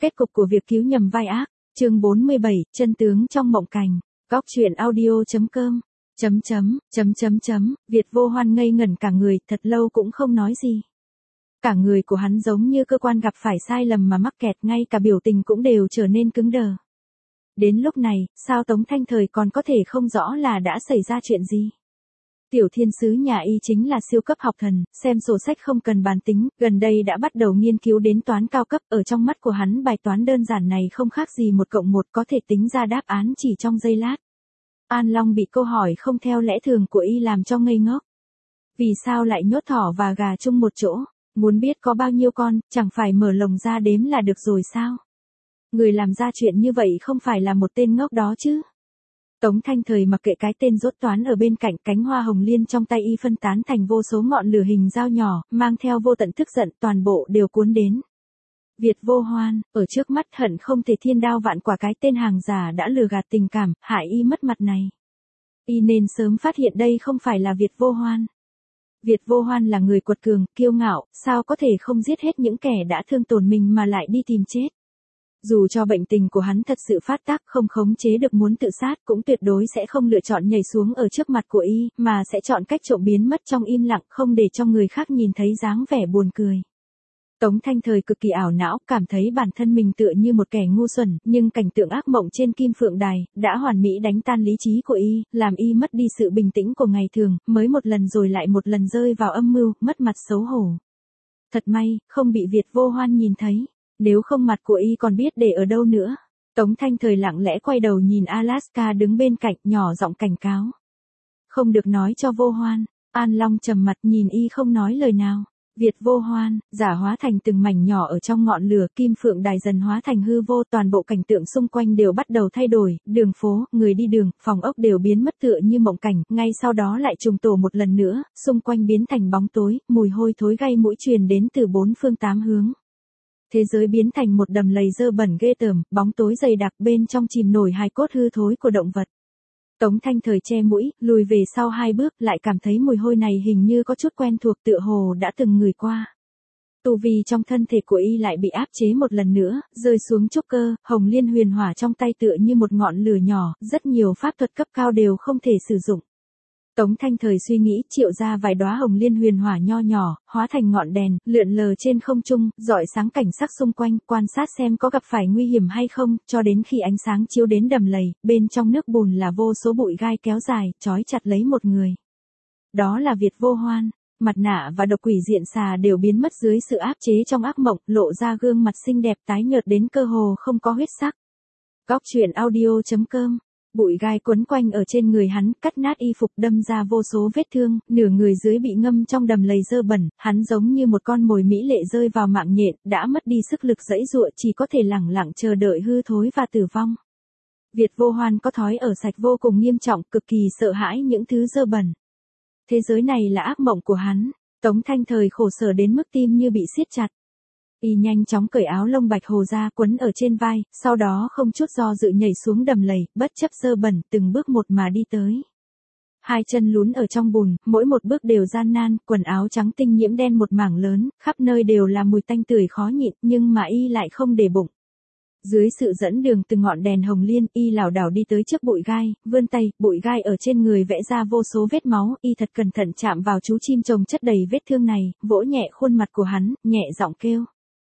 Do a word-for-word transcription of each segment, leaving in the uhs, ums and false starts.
Kết cục của việc cứu nhầm vai ác, chương bốn mươi bảy, chân tướng trong mộng cảnh, góc truyện audio.com, chấm chấm, chấm chấm chấm, Việt Vô Hoan ngây ngẩn cả người, thật lâu cũng không nói gì. Cả người của hắn giống như cơ quan gặp phải sai lầm mà mắc kẹt, ngay cả biểu tình cũng đều trở nên cứng đờ. Đến lúc này, sao Tống Thanh Thời còn có thể không rõ là đã xảy ra chuyện gì? Tiểu thiên sứ nhà y chính là siêu cấp học thần, xem sổ sách không cần bàn tính, gần đây đã bắt đầu nghiên cứu đến toán cao cấp, ở trong mắt của hắn bài toán đơn giản này không khác gì một cộng một có thể tính ra đáp án chỉ trong giây lát. An Long bị câu hỏi không theo lẽ thường của y làm cho ngây ngốc. Vì sao lại nhốt thỏ và gà chung một chỗ? Muốn biết có bao nhiêu con, chẳng phải mở lồng ra đếm là được rồi sao? Người làm ra chuyện như vậy không phải là một tên ngốc đó chứ? Tống Thanh Thời mặc kệ cái tên rốt toán ở bên cạnh, cánh hoa hồng liên trong tay y phân tán thành vô số ngọn lửa hình dao nhỏ, mang theo vô tận tức giận, toàn bộ đều cuốn đến. Việt Vô Hoan, ở trước mắt hận không thể thiên đao vạn quả cái tên hàng giả đã lừa gạt tình cảm, hại y mất mặt này. Y nên sớm phát hiện đây không phải là Việt Vô Hoan. Việt Vô Hoan là người quật cường, kiêu ngạo, sao có thể không giết hết những kẻ đã thương tổn mình mà lại đi tìm chết. Dù cho bệnh tình của hắn thật sự phát tác không khống chế được muốn tự sát cũng tuyệt đối sẽ không lựa chọn nhảy xuống ở trước mặt của y, mà sẽ chọn cách trộm biến mất trong im lặng không để cho người khác nhìn thấy dáng vẻ buồn cười. Tống Thanh Thời cực kỳ ảo não, cảm thấy bản thân mình tựa như một kẻ ngu xuẩn, nhưng cảnh tượng ác mộng trên Kim Phượng Đài đã hoàn mỹ đánh tan lý trí của y, làm y mất đi sự bình tĩnh của ngày thường, mới một lần rồi lại một lần rơi vào âm mưu, mất mặt xấu hổ. Thật may, không bị Việt Vô Hoan nhìn thấy. Nếu không mặt của y còn biết để ở đâu nữa. Tống Thanh Thời lặng lẽ quay đầu nhìn Alaska đứng bên cạnh, nhỏ giọng cảnh cáo. Không được nói cho Vô Hoan. An Long trầm mặt nhìn y không nói lời nào. Việt Vô Hoan, giả hóa thành từng mảnh nhỏ ở trong ngọn lửa, Kim Phượng Đài dần hóa thành hư vô, toàn bộ cảnh tượng xung quanh đều bắt đầu thay đổi, đường phố, người đi đường, phòng ốc đều biến mất tựa như mộng cảnh, ngay sau đó lại trùng tổ một lần nữa, xung quanh biến thành bóng tối, mùi hôi thối gây mũi truyền đến từ bốn phương tám hướng. Thế giới biến thành một đầm lầy dơ bẩn ghê tởm, bóng tối dày đặc, bên trong chìm nổi hài cốt hư thối của động vật. Tống Thanh Thời che mũi, lùi về sau hai bước, lại cảm thấy mùi hôi này hình như có chút quen thuộc, tựa hồ đã từng ngửi qua. Tu vi trong thân thể của y lại bị áp chế một lần nữa, rơi xuống trúc cơ, hồng liên huyền hỏa trong tay tựa như một ngọn lửa nhỏ, rất nhiều pháp thuật cấp cao đều không thể sử dụng. Tống Thanh Thời suy nghĩ, triệu ra vài đóa hồng liên huyền hỏa nho nhỏ, hóa thành ngọn đèn, lượn lờ trên không trung, rọi sáng cảnh sắc xung quanh, quan sát xem có gặp phải nguy hiểm hay không, cho đến khi ánh sáng chiếu đến đầm lầy, bên trong nước bùn là vô số bụi gai kéo dài, trói chặt lấy một người. Đó là Việt Vô Hoan. Mặt nạ và độc quỷ diện xà đều biến mất dưới sự áp chế trong ác mộng, lộ ra gương mặt xinh đẹp tái nhợt đến cơ hồ không có huyết sắc. Góc truyện audio.com. Bụi gai quấn quanh ở trên người hắn, cắt nát y phục, đâm ra vô số vết thương, nửa người dưới bị ngâm trong đầm lầy dơ bẩn, hắn giống như một con mồi mỹ lệ rơi vào mạng nhện, đã mất đi sức lực giãy giụa, chỉ có thể lẳng lặng chờ đợi hư thối và tử vong. Việt Vô Hoan có thói ở sạch vô cùng nghiêm trọng, cực kỳ sợ hãi những thứ dơ bẩn. Thế giới này là ác mộng của hắn. Tống Thanh Thời khổ sở đến mức tim như bị siết chặt. Y nhanh chóng cởi áo lông bạch hồ ra quấn ở trên vai, sau đó không chút do dự nhảy xuống đầm lầy, bất chấp dơ bẩn, từng bước một mà đi tới. Hai chân lún ở trong bùn, mỗi một bước đều gian nan, quần áo trắng tinh nhiễm đen một mảng lớn, khắp nơi đều là mùi tanh tưởi khó nhịn, nhưng mà y lại không để bụng. Dưới sự dẫn đường từ ngọn đèn hồng liên, y lảo đảo đi tới trước bụi gai, vươn tay, bụi gai ở trên người vẽ ra vô số vết máu, y thật cẩn thận chạm vào chú chim chồng chất đầy vết thương này, vỗ nhẹ khuôn mặt của hắn, nhẹ giọng kêu.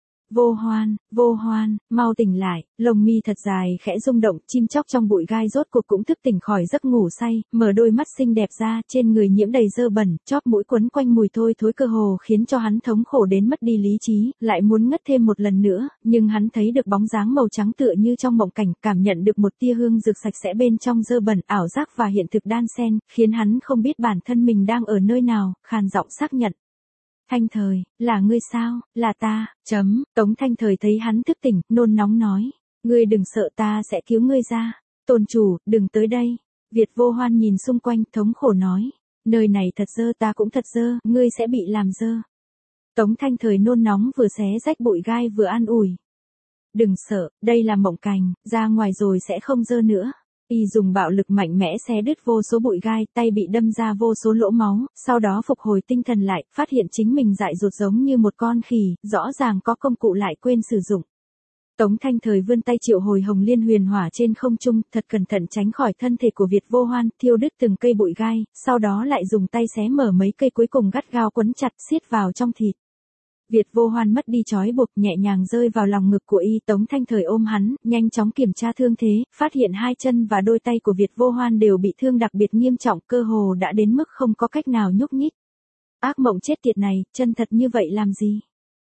Vô Hoan, Vô Hoan, mau tỉnh lại, lông mi thật dài khẽ rung động, chim chóc trong bụi gai rốt cuộc cũng thức tỉnh khỏi giấc ngủ say, mở đôi mắt xinh đẹp ra, trên người nhiễm đầy dơ bẩn, chóp mũi quấn quanh mùi thôi thối cơ hồ khiến cho hắn thống khổ đến mất đi lý trí, lại muốn ngất thêm một lần nữa, nhưng hắn thấy được bóng dáng màu trắng tựa như trong mộng cảnh, cảm nhận được một tia hương dược sạch sẽ bên trong dơ bẩn, ảo giác và hiện thực đan xen, khiến hắn không biết bản thân mình đang ở nơi nào, khàn giọng xác nhận. Thanh Thời, là ngươi sao, là ta, chấm, Tống Thanh Thời thấy hắn thức tỉnh, nôn nóng nói, ngươi đừng sợ, ta sẽ cứu ngươi ra, tôn chủ, đừng tới đây. Việt Vô Hoan nhìn xung quanh, thống khổ nói, nơi này thật dơ, ta cũng thật dơ, ngươi sẽ bị làm dơ. Tống Thanh Thời nôn nóng vừa xé rách bụi gai vừa an ủi. Đừng sợ, đây là mộng cảnh, ra ngoài rồi sẽ không dơ nữa. Y dùng bạo lực mạnh mẽ xé đứt vô số bụi gai, tay bị đâm ra vô số lỗ máu, sau đó phục hồi tinh thần lại, phát hiện chính mình dại dột giống như một con khỉ, rõ ràng có công cụ lại quên sử dụng. Tống Thanh Thời vươn tay triệu hồi Hồng Liên huyền hỏa trên không trung, thật cẩn thận tránh khỏi thân thể của Việt Vô Hoan, thiêu đứt từng cây bụi gai, sau đó lại dùng tay xé mở mấy cây cuối cùng gắt gao quấn chặt siết vào trong thịt. Việt Vô Hoan mất đi trói buộc, nhẹ nhàng rơi vào lòng ngực của y. Tống Thanh Thời ôm hắn, nhanh chóng kiểm tra thương thế, phát hiện hai chân và đôi tay của Việt Vô Hoan đều bị thương đặc biệt nghiêm trọng, cơ hồ đã đến mức không có cách nào nhúc nhích. Ác mộng chết tiệt này, chân thật như vậy làm gì?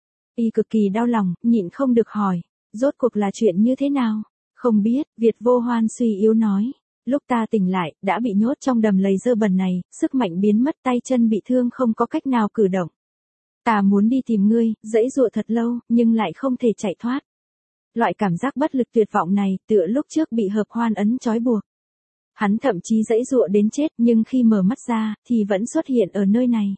Y cực kỳ đau lòng, nhịn không được hỏi, rốt cuộc là chuyện như thế nào? Không biết, Việt Vô Hoan suy yếu nói. Lúc ta tỉnh lại, đã bị nhốt trong đầm lầy dơ bẩn này, sức mạnh biến mất, tay chân bị thương không có cách nào cử động. Ta muốn đi tìm ngươi, giãy giụa thật lâu, nhưng lại không thể chạy thoát. Loại cảm giác bất lực tuyệt vọng này, tựa lúc trước bị hợp hoan ấn trói buộc. Hắn thậm chí giãy giụa đến chết, nhưng khi mở mắt ra, thì vẫn xuất hiện ở nơi này.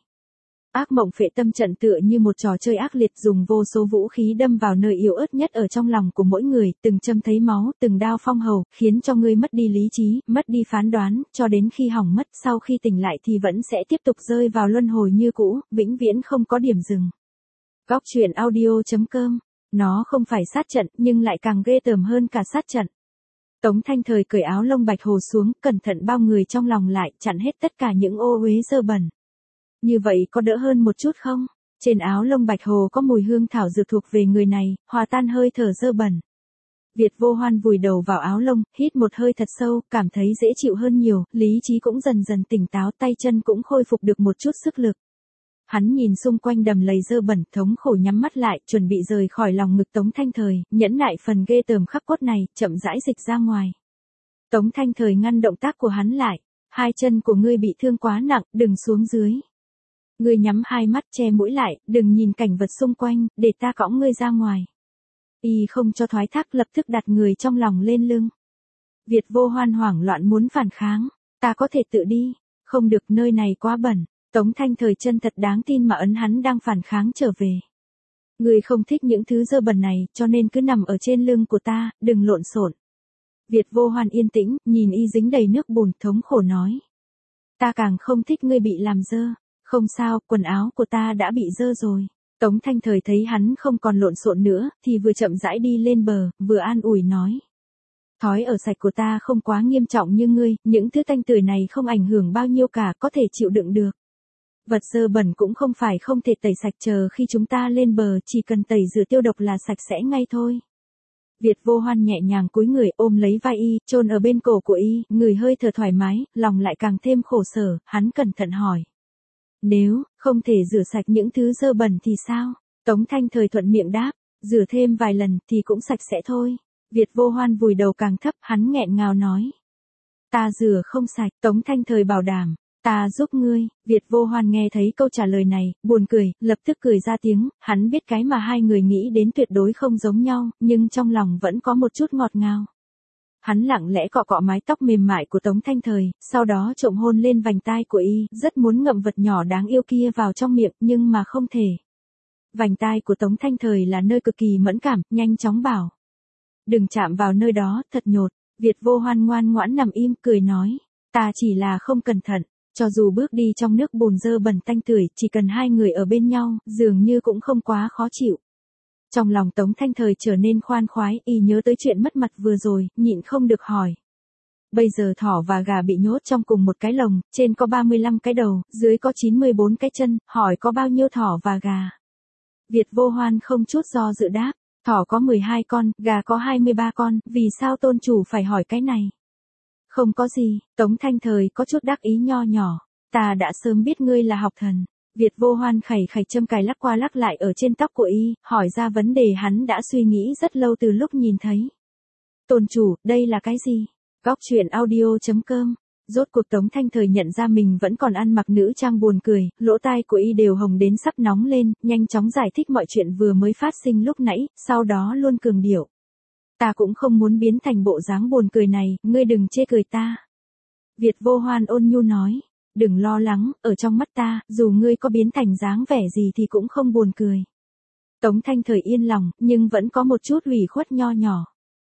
Ác mộng phệ tâm trận tựa như một trò chơi ác liệt, dùng vô số vũ khí đâm vào nơi yếu ớt nhất ở trong lòng của mỗi người, từng châm thấy máu, từng đao phong hầu, khiến cho ngươi mất đi lý trí, mất đi phán đoán, cho đến khi hỏng mất, sau khi tỉnh lại thì vẫn sẽ tiếp tục rơi vào luân hồi như cũ, vĩnh viễn không có điểm dừng. Góc truyện audio chấm com. Nó không phải sát trận, nhưng lại càng ghê tởm hơn cả sát trận. Tống Thanh Thời cởi áo lông bạch hồ xuống, cẩn thận bao người trong lòng lại, chặn hết tất cả những ô uế dơ bẩn. Như vậy có đỡ hơn một chút không? Trên áo lông bạch hồ có mùi hương thảo dược thuộc về người này, hòa tan hơi thở dơ bẩn. Việt Vô Hoan vùi đầu vào áo lông, hít một hơi thật sâu, cảm thấy dễ chịu hơn nhiều, lý trí cũng dần dần tỉnh táo, tay chân cũng khôi phục được một chút sức lực. Hắn nhìn xung quanh đầm lầy dơ bẩn, thống khổ nhắm mắt lại, chuẩn bị rời khỏi lòng ngực Tống Thanh Thời, nhẫn nại phần ghê tởm khắc cốt này, chậm rãi dịch ra ngoài. Tống Thanh Thời ngăn động tác của hắn lại, hai chân của ngươi bị thương quá nặng, đừng xuống dưới. Ngươi nhắm hai mắt che mũi lại, đừng nhìn cảnh vật xung quanh, để ta cõng ngươi ra ngoài. Y không cho thoái thác, lập tức đặt người trong lòng lên lưng. Việt Vô Hoan hoảng loạn muốn phản kháng, ta có thể tự đi, không được, nơi này quá bẩn. Tống Thanh Thời chân thật đáng tin mà ấn hắn đang phản kháng trở về. Ngươi không thích những thứ dơ bẩn này, cho nên cứ nằm ở trên lưng của ta, đừng lộn xộn. Việt Vô Hoan yên tĩnh, nhìn y dính đầy nước bùn, thống khổ nói. Ta càng không thích ngươi bị làm dơ. Không sao, quần áo của ta đã bị dơ rồi. Tống Thanh Thời thấy hắn không còn lộn xộn nữa, thì vừa chậm rãi đi lên bờ, vừa an ủi nói. Thói ở sạch của ta không quá nghiêm trọng như ngươi, những thứ tanh tưởi này không ảnh hưởng bao nhiêu cả, có thể chịu đựng được. Vật dơ bẩn cũng không phải không thể tẩy sạch, chờ khi chúng ta lên bờ, chỉ cần tẩy rửa tiêu độc là sạch sẽ ngay thôi. Việt Vô Hoan nhẹ nhàng cúi người ôm lấy vai y, chôn ở bên cổ của y, người hơi thở thoải mái, lòng lại càng thêm khổ sở, hắn cẩn thận hỏi. Nếu không thể rửa sạch những thứ dơ bẩn thì sao? Tống Thanh Thời thuận miệng đáp, rửa thêm vài lần thì cũng sạch sẽ thôi. Việt Vô Hoan vùi đầu càng thấp, hắn nghẹn ngào nói. Ta rửa không sạch, Tống Thanh Thời bảo đảm, ta giúp ngươi. Việt Vô Hoan nghe thấy câu trả lời này, buồn cười, lập tức cười ra tiếng, hắn biết cái mà hai người nghĩ đến tuyệt đối không giống nhau, nhưng trong lòng vẫn có một chút ngọt ngào. Hắn lặng lẽ cọ cọ mái tóc mềm mại của Tống Thanh Thời, sau đó trộm hôn lên vành tai của y, rất muốn ngậm vật nhỏ đáng yêu kia vào trong miệng, nhưng mà không thể. Vành tai của Tống Thanh Thời là nơi cực kỳ mẫn cảm, nhanh chóng bảo. Đừng chạm vào nơi đó, thật nhột. Việt Vô Hoan ngoan ngoãn nằm im, cười nói. Ta chỉ là không cẩn thận, cho dù bước đi trong nước bùn dơ bẩn tanh tưởi, chỉ cần hai người ở bên nhau, dường như cũng không quá khó chịu. Trong lòng Tống Thanh Thời trở nên khoan khoái, y nhớ tới chuyện mất mặt vừa rồi, nhịn không được hỏi. Bây giờ thỏ và gà bị nhốt trong cùng một cái lồng, trên có ba mươi lăm cái đầu, dưới có chín mươi bốn cái chân, hỏi có bao nhiêu thỏ và gà? Việt Vô Hoan không chút do dự đáp, thỏ có mười hai con, gà có hai mươi ba con, vì sao tôn chủ phải hỏi cái này? Không có gì, Tống Thanh Thời có chút đắc ý nho nhỏ, ta đã sớm biết ngươi là học thần. Việt Vô Hoan khẩy khẩy châm cài lắc qua lắc lại ở trên tóc của y, hỏi ra vấn đề hắn đã suy nghĩ rất lâu từ lúc nhìn thấy. Tôn chủ, đây là cái gì? Góc truyện audio chấm com. Rốt cuộc Tống Thanh Thời nhận ra mình vẫn còn ăn mặc nữ trang, buồn cười, lỗ tai của y đều hồng đến sắp nóng lên, nhanh chóng giải thích mọi chuyện vừa mới phát sinh lúc nãy, sau đó luôn cường điệu. Ta cũng không muốn biến thành bộ dáng buồn cười này, ngươi đừng chê cười ta. Việt Vô Hoan ôn nhu nói. Đừng lo lắng, ở trong mắt ta, dù ngươi có biến thành dáng vẻ gì thì cũng không buồn cười. Tống Thanh Thời yên lòng, nhưng vẫn có một chút ủy khuất nho nhỏ.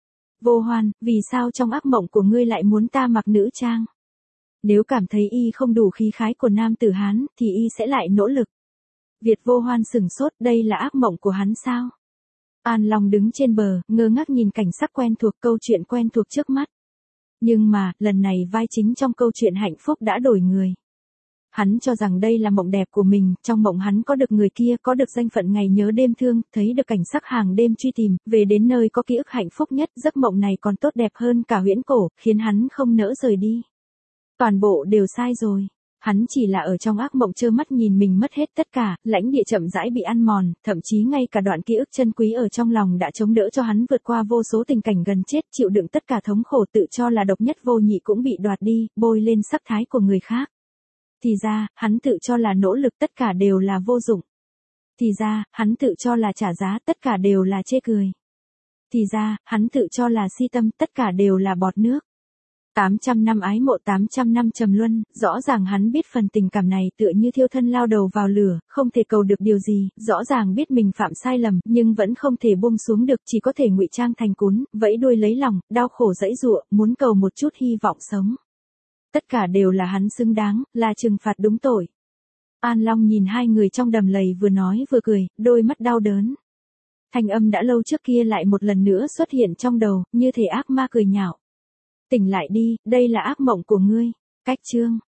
Vô Hoan, vì sao trong ác mộng của ngươi lại muốn ta mặc nữ trang? Nếu cảm thấy y không đủ khí khái của nam tử Hán, thì y sẽ lại nỗ lực. Việt Vô Hoan sừng sốt, đây là ác mộng của hắn sao? An Long đứng trên bờ, ngơ ngác nhìn cảnh sắc quen thuộc, câu chuyện quen thuộc trước mắt. Nhưng mà, lần này vai chính trong câu chuyện hạnh phúc đã đổi người. Hắn cho rằng đây là mộng đẹp của mình, trong mộng hắn có được người kia, có được danh phận ngày nhớ đêm thương, thấy được cảnh sắc hàng đêm truy tìm, về đến nơi có ký ức hạnh phúc nhất, giấc mộng này còn tốt đẹp hơn cả huyễn cổ, khiến hắn không nỡ rời đi. Toàn bộ đều sai rồi. Hắn chỉ là ở trong ác mộng trơ mắt nhìn mình mất hết tất cả, lãnh địa chậm rãi bị ăn mòn, thậm chí ngay cả đoạn ký ức chân quý ở trong lòng đã chống đỡ cho hắn vượt qua vô số tình cảnh gần chết, chịu đựng tất cả thống khổ, tự cho là độc nhất vô nhị cũng bị đoạt đi, bôi lên sắc thái của người khác. Thì ra, hắn tự cho là nỗ lực tất cả đều là vô dụng. Thì ra, hắn tự cho là trả giá tất cả đều là chê cười. Thì ra, hắn tự cho là si tâm tất cả đều là bọt nước. tám trăm năm ái mộ, tám trăm năm trầm luân, rõ ràng hắn biết phần tình cảm này tựa như thiêu thân lao đầu vào lửa, không thể cầu được điều gì, rõ ràng biết mình phạm sai lầm, nhưng vẫn không thể buông xuống được, chỉ có thể ngụy trang thành cún, vẫy đuôi lấy lòng, đau khổ dãy dụa, muốn cầu một chút hy vọng sống. Tất cả đều là hắn xứng đáng, là trừng phạt đúng tội. An Long nhìn hai người trong đầm lầy vừa nói vừa cười, đôi mắt đau đớn. Thanh âm đã lâu trước kia lại một lần nữa xuất hiện trong đầu, như thể ác ma cười nhạo. Tỉnh lại đi, đây là ác mộng của ngươi. Cách chương